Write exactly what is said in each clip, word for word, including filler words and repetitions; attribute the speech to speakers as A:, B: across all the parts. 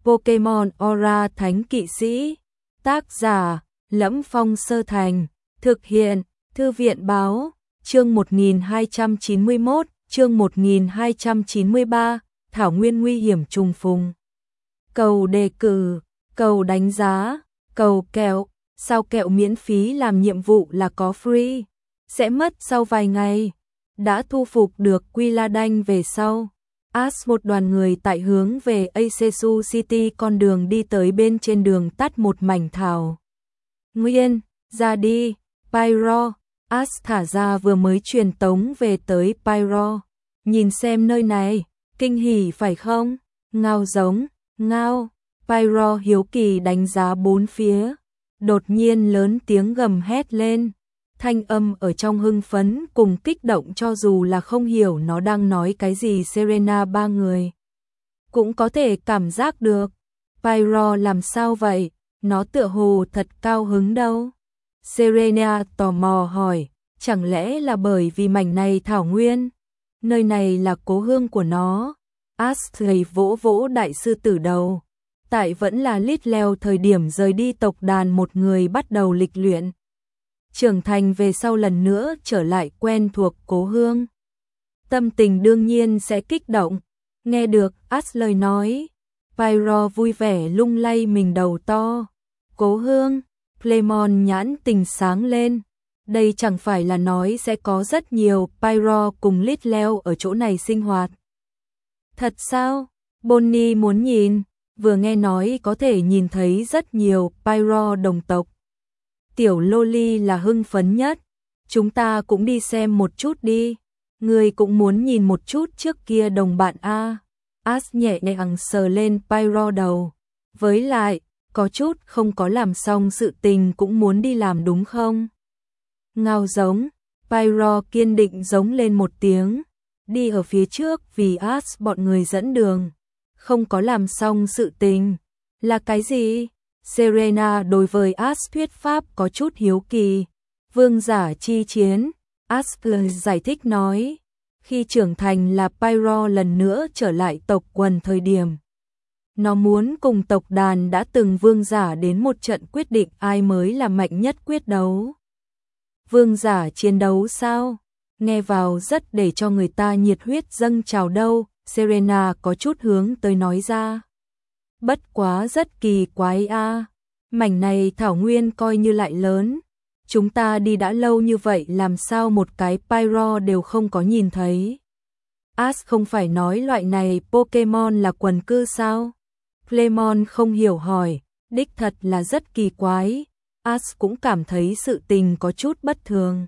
A: Pokemon Aura Thánh Kỵ Sĩ. Tác giả: Lẫm Phong Sơ Thành. Thực hiện: Thư viện báo. Chương một nghìn hai trăm chín mươi mốt, chương một nghìn hai trăm chín mươi ba, Thảo Nguyên nguy hiểm trùng phùng. Cầu đề cử, cầu đánh giá, cầu kẹo, sao kẹo miễn phí làm nhiệm vụ là có free, sẽ mất sau vài ngày. Đã thu phục được Quilladanh về sau, Ash một đoàn người tại hướng về Acesu City, con đường đi tới bên trên đường tắt một mảnh thảo nguyên, ra đi, Pyro. Ash thả ra vừa mới truyền tống về tới Pyro. Nhìn xem nơi này, kinh hỉ phải không? Ngao giống, ngao. Pyro hiếu kỳ đánh giá bốn phía. Đột nhiên lớn tiếng gầm hét lên. Thanh âm ở trong hưng phấn cùng kích động, cho dù là không hiểu nó đang nói cái gì, Serena ba người cũng có thể cảm giác được. Pyro làm sao vậy? Nó tựa hồ thật cao hứng đâu. Serena tò mò hỏi, chẳng lẽ là bởi vì mảnh này thảo nguyên? Nơi này là cố hương của nó. Ashley vỗ vỗ đại sư tử đầu. Tại vẫn là Litleo thời điểm rời đi tộc đàn, một người bắt đầu lịch luyện. Trưởng thành về sau lần nữa trở lại quen thuộc cố hương. Tâm tình đương nhiên sẽ kích động. Nghe được Ashley nói, Pyro vui vẻ lung lay mình đầu to. Cố hương, Clemon nhãn tình sáng lên. Đây chẳng phải là nói sẽ có rất nhiều Pyro cùng Litleo ở chỗ này sinh hoạt. Thật sao? Bonnie muốn nhìn. Vừa nghe nói có thể nhìn thấy rất nhiều Pyro đồng tộc. Tiểu Loli là hưng phấn nhất. Chúng ta cũng đi xem một chút đi. Người cũng muốn nhìn một chút trước kia đồng bạn a. Ash nhẹ nhàng sờ lên Pyro đầu. Với lại, có chút không có làm xong sự tình cũng muốn đi làm đúng không? Ngao giống. Pyro kiên định giống lên một tiếng. Đi ở phía trước vì Ash bọn người dẫn đường. Không có làm xong sự tình. Là cái gì? Serena đối với Ash thuyết pháp có chút hiếu kỳ. Vương giả chi chiến. Ash giải thích nói. Khi trưởng thành là Pyro lần nữa trở lại tộc quần thời điểm. Nó muốn cùng tộc đàn đã từng vương giả đến một trận quyết định ai mới là mạnh nhất quyết đấu. Vương giả chiến đấu sao? Nghe vào rất để cho người ta nhiệt huyết dâng trào đâu. Serena có chút hướng tới nói ra. Bất quá rất kỳ quái a. À. Mảnh này thảo nguyên coi như lại lớn. Chúng ta đi đã lâu như vậy làm sao một cái Pyro đều không có nhìn thấy. Ash không phải nói loại này Pokemon là quần cư sao? Clemon không hiểu hỏi. Đích thật là rất kỳ quái. Ash cũng cảm thấy sự tình có chút bất thường.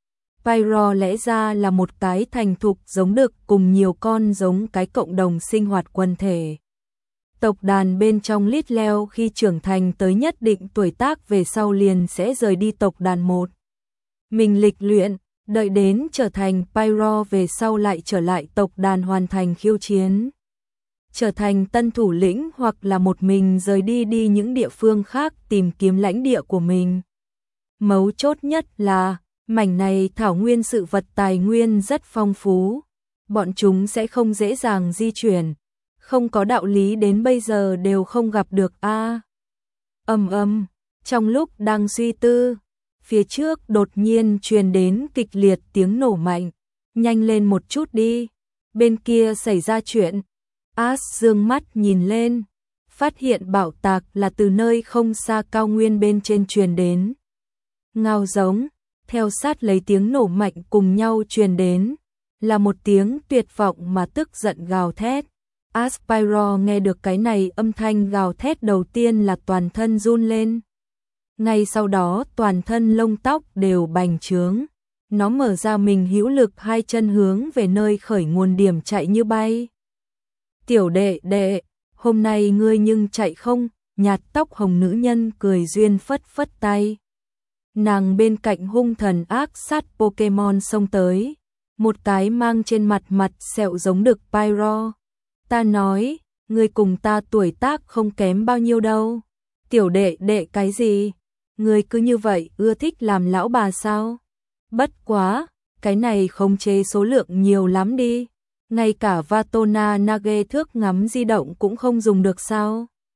A: Pyro lẽ ra là một cái thành thục giống đực cùng nhiều con giống cái cộng đồng sinh hoạt quần thể. Tộc đàn bên trong Litleo khi trưởng thành tới nhất định tuổi tác về sau liền sẽ rời đi tộc đàn một. Mình lịch luyện, đợi đến trở thành Pyro về sau lại trở lại tộc đàn hoàn thành khiêu chiến. Trở thành tân thủ lĩnh hoặc là một mình rời đi đi những địa phương khác tìm kiếm lãnh địa của mình. Mấu chốt nhất là mảnh này thảo nguyên sự vật tài nguyên rất phong phú, bọn chúng sẽ không dễ dàng di chuyển, không có đạo lý đến bây giờ đều không gặp được a. Ầm ầm, trong lúc đang suy tư, phía trước đột nhiên truyền đến kịch liệt tiếng nổ mạnh, nhanh lên một chút đi, bên kia xảy ra chuyện. Ash dương mắt nhìn lên, phát hiện bạo tạc là từ nơi không xa cao nguyên bên trên truyền đến. Ngao giống, theo sát lấy tiếng nổ mạnh cùng nhau truyền đến, là một tiếng tuyệt vọng mà tức giận gào thét. Aspyro nghe được cái này âm thanh gào thét đầu tiên là toàn thân run lên. Ngay sau đó toàn thân lông tóc đều bành trướng. Nó mở ra mình hữu lực hai chân hướng về nơi khởi nguồn điểm chạy như bay. Tiểu đệ đệ, hôm nay ngươi nhưng chạy không? Nhạt tóc hồng nữ nhân cười duyên phất phất tay. Nàng bên cạnh hung thần ác sát Pokemon xông tới. Một cái mang trên mặt mặt sẹo giống đực Pyro. Ta nói, ngươi cùng ta tuổi tác không kém bao nhiêu đâu. Tiểu đệ đệ cái gì? Ngươi cứ như vậy ưa thích làm lão bà sao? Bất quá, cái này không chế số lượng nhiều lắm đi. Ngay cả Vatona Nage thước ngắm di động cũng không dùng được sao?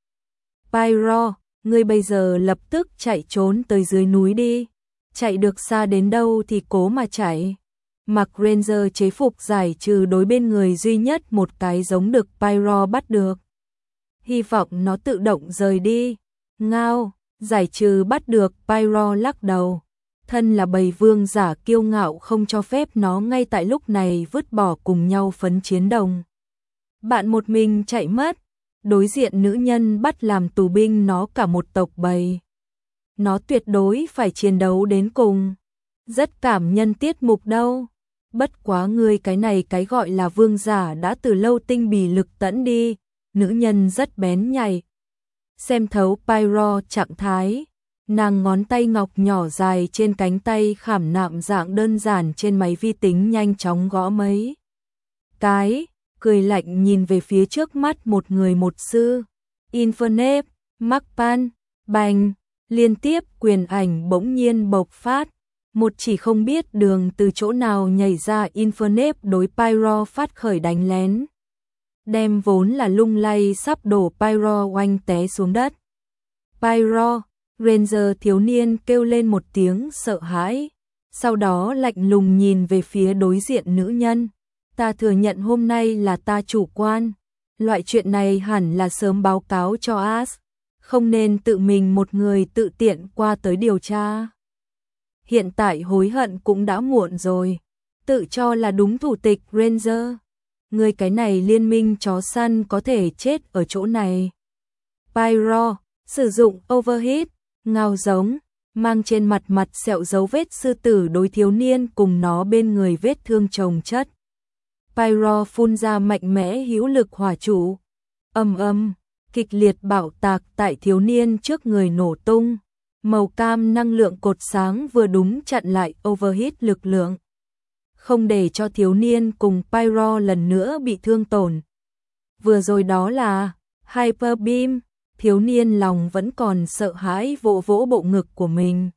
A: Pyro, ngươi bây giờ lập tức chạy trốn tới dưới núi đi. Chạy được xa đến đâu thì cố mà chạy. Mặc Ranger chế phục giải trừ đối bên người duy nhất một cái giống được Pyro bắt được. Hy vọng nó tự động rời đi. Ngao, giải trừ bắt được Pyro lắc đầu. Thân là bầy vương giả kiêu ngạo không cho phép nó ngay tại lúc này vứt bỏ cùng nhau phấn chiến đồng. Bạn một mình chạy mất. Đối diện nữ nhân bắt làm tù binh nó cả một tộc bầy. Nó tuyệt đối phải chiến đấu đến cùng. Rất cảm nhân tiết mục đâu. Bất quá ngươi cái này cái gọi là vương giả đã từ lâu tinh bì lực tẫn đi. Nữ nhân rất bén nhạy. Xem thấu Pyro trạng thái. Nàng ngón tay ngọc nhỏ dài trên cánh tay khảm nạm dạng đơn giản trên máy vi tính nhanh chóng gõ mấy cái, cười lạnh nhìn về phía trước mắt một người một sư. Infernape, Macpan, bành, liên tiếp quyền ảnh bỗng nhiên bộc phát. Một chỉ không biết đường từ chỗ nào nhảy ra Infernape đối Pyro phát khởi đánh lén. Đem vốn là lung lay sắp đổ Pyro oanh té xuống đất. Pyro, Ranger thiếu niên kêu lên một tiếng sợ hãi. Sau đó lạnh lùng nhìn về phía đối diện nữ nhân. Ta thừa nhận hôm nay là ta chủ quan. Loại chuyện này hẳn là sớm báo cáo cho As. Không nên tự mình một người tự tiện qua tới điều tra. Hiện tại hối hận cũng đã muộn rồi. Tự cho là đúng thủ tịch Ranger. Người cái này liên minh chó săn có thể chết ở chỗ này. Pyro, sử dụng overheat, ngao giống, mang trên mặt mặt sẹo dấu vết sư tử đối thiếu niên cùng nó bên người vết thương chồng chất. Pyro phun ra mạnh mẽ hữu lực hỏa trụ. Âm âm, kịch liệt bạo tạc tại thiếu niên trước người nổ tung. Màu cam năng lượng cột sáng vừa đúng chặn lại overheat lực lượng. Không để cho thiếu niên cùng Pyro lần nữa bị thương tổn. Vừa rồi đó là Hyper Beam, thiếu niên lòng vẫn còn sợ hãi vỗ vỗ bộ ngực của mình.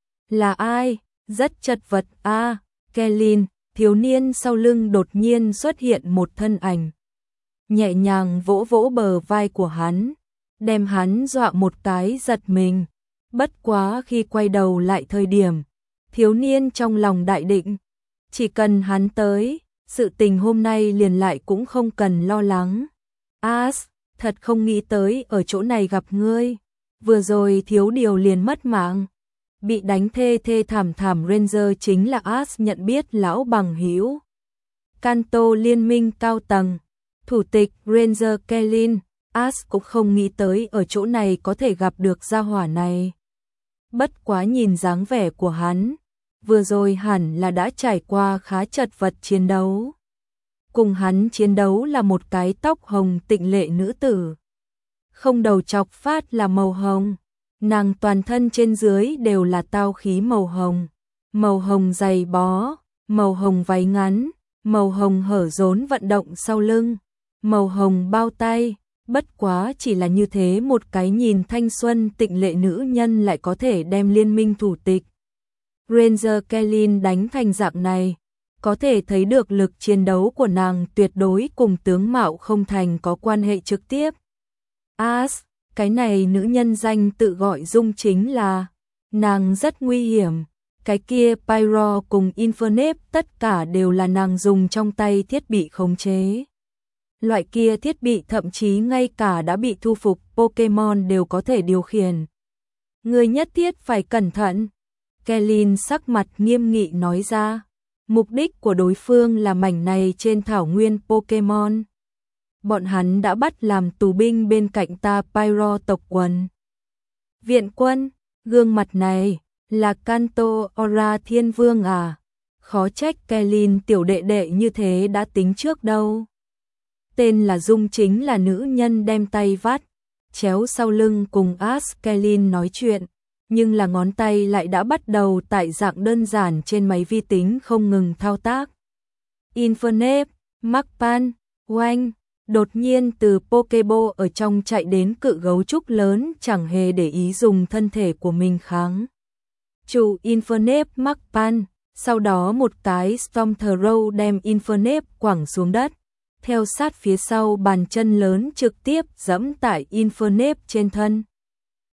A: Là ai? Rất chật vật a. À, Kellin, thiếu niên sau lưng đột nhiên xuất hiện một thân ảnh. Nhẹ nhàng vỗ vỗ bờ vai của hắn, đem hắn dọa một cái giật mình. Bất quá khi quay đầu lại thời điểm, thiếu niên trong lòng đại định. Chỉ cần hắn tới, sự tình hôm nay liền lại cũng không cần lo lắng. As, thật không nghĩ tới ở chỗ này gặp ngươi. Vừa rồi thiếu điều liền mất mạng. Bị đánh thê thê thảm thảm Ranger chính là As nhận biết lão bằng hữu. Kanto liên minh cao tầng. Thủ tịch Ranger Kellin, As cũng không nghĩ tới ở chỗ này có thể gặp được gia hỏa này. Bất quá nhìn dáng vẻ của hắn, vừa rồi hẳn là đã trải qua khá chật vật chiến đấu. Cùng hắn chiến đấu là một cái tóc hồng tịnh lệ nữ tử. Không đầu chọc phát là màu hồng. Nàng toàn thân trên dưới đều là tao khí màu hồng. Màu hồng giày bó, màu hồng váy ngắn, màu hồng hở rốn vận động sau lưng, màu hồng bao tay. Bất quá chỉ là như thế một cái nhìn thanh xuân tịnh lệ nữ nhân lại có thể đem liên minh thủ tịch Ranger Kellin đánh thành dạng này. Có thể thấy được lực chiến đấu của nàng tuyệt đối cùng tướng mạo không thành có quan hệ trực tiếp. As, cái này nữ nhân danh tự gọi dung chính là, nàng rất nguy hiểm. Cái kia Pyro cùng Infernape tất cả đều là nàng dùng trong tay thiết bị khống chế. Loại kia thiết bị thậm chí ngay cả đã bị thu phục Pokemon đều có thể điều khiển. Người nhất thiết phải cẩn thận. Kellin sắc mặt nghiêm nghị nói ra. Mục đích của đối phương là mảnh này trên thảo nguyên Pokemon. Bọn hắn đã bắt làm tù binh bên cạnh ta Pyro tộc quần. Viện quân, gương mặt này là Kanto Ora Thiên Vương à? Khó trách Kellin tiểu đệ đệ như thế đã tính trước đâu. Tên là Dung chính là nữ nhân đem tay vắt, chéo sau lưng cùng As Kellin nói chuyện. Nhưng là ngón tay lại đã bắt đầu tại dạng đơn giản trên máy vi tính không ngừng thao tác. Infernape, Macpan, Oanh, đột nhiên từ Pokeball ở trong chạy đến cự gấu trúc lớn chẳng hề để ý dùng thân thể của mình kháng. Chủ Infernape Macpan, sau đó một cái Storm Throw đem Infernape quẳng xuống đất. Theo sát phía sau bàn chân lớn trực tiếp giẫm tại Infernape trên thân.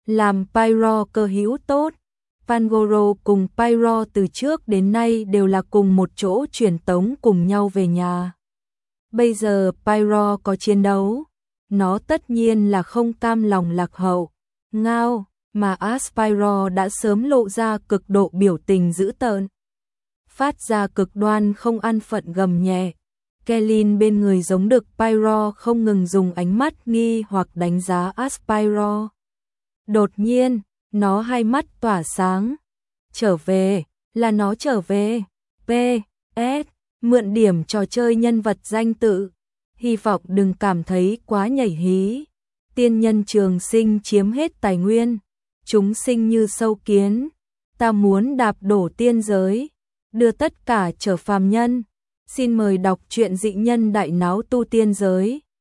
A: làm Pyro cơ hữu tốt. Pangoro cùng Pyro từ trước đến nay đều là cùng một chỗ truyền tống cùng nhau về nhà. Bây giờ Pyro có chiến đấu, nó tất nhiên là không cam lòng lạc hậu. Ngao, mà Aspyro đã sớm lộ ra cực độ biểu tình dữ tợn. Phát ra cực đoan không an phận gầm nhẹ. Kellin bên người giống đực Pyro không ngừng dùng ánh mắt nghi hoặc đánh giá Aspyro. Đột nhiên, nó hai mắt tỏa sáng. Trở về, là nó trở về. pê ét, mượn điểm trò chơi nhân vật danh tự. Hy vọng đừng cảm thấy quá nhảy hí. Tiên nhân trường sinh chiếm hết tài nguyên. Chúng sinh như sâu kiến. Ta muốn đạp đổ tiên giới. Đưa tất cả trở phàm nhân. Xin mời đọc truyện Dị Nhân Đại Náo Tu Tiên Giới.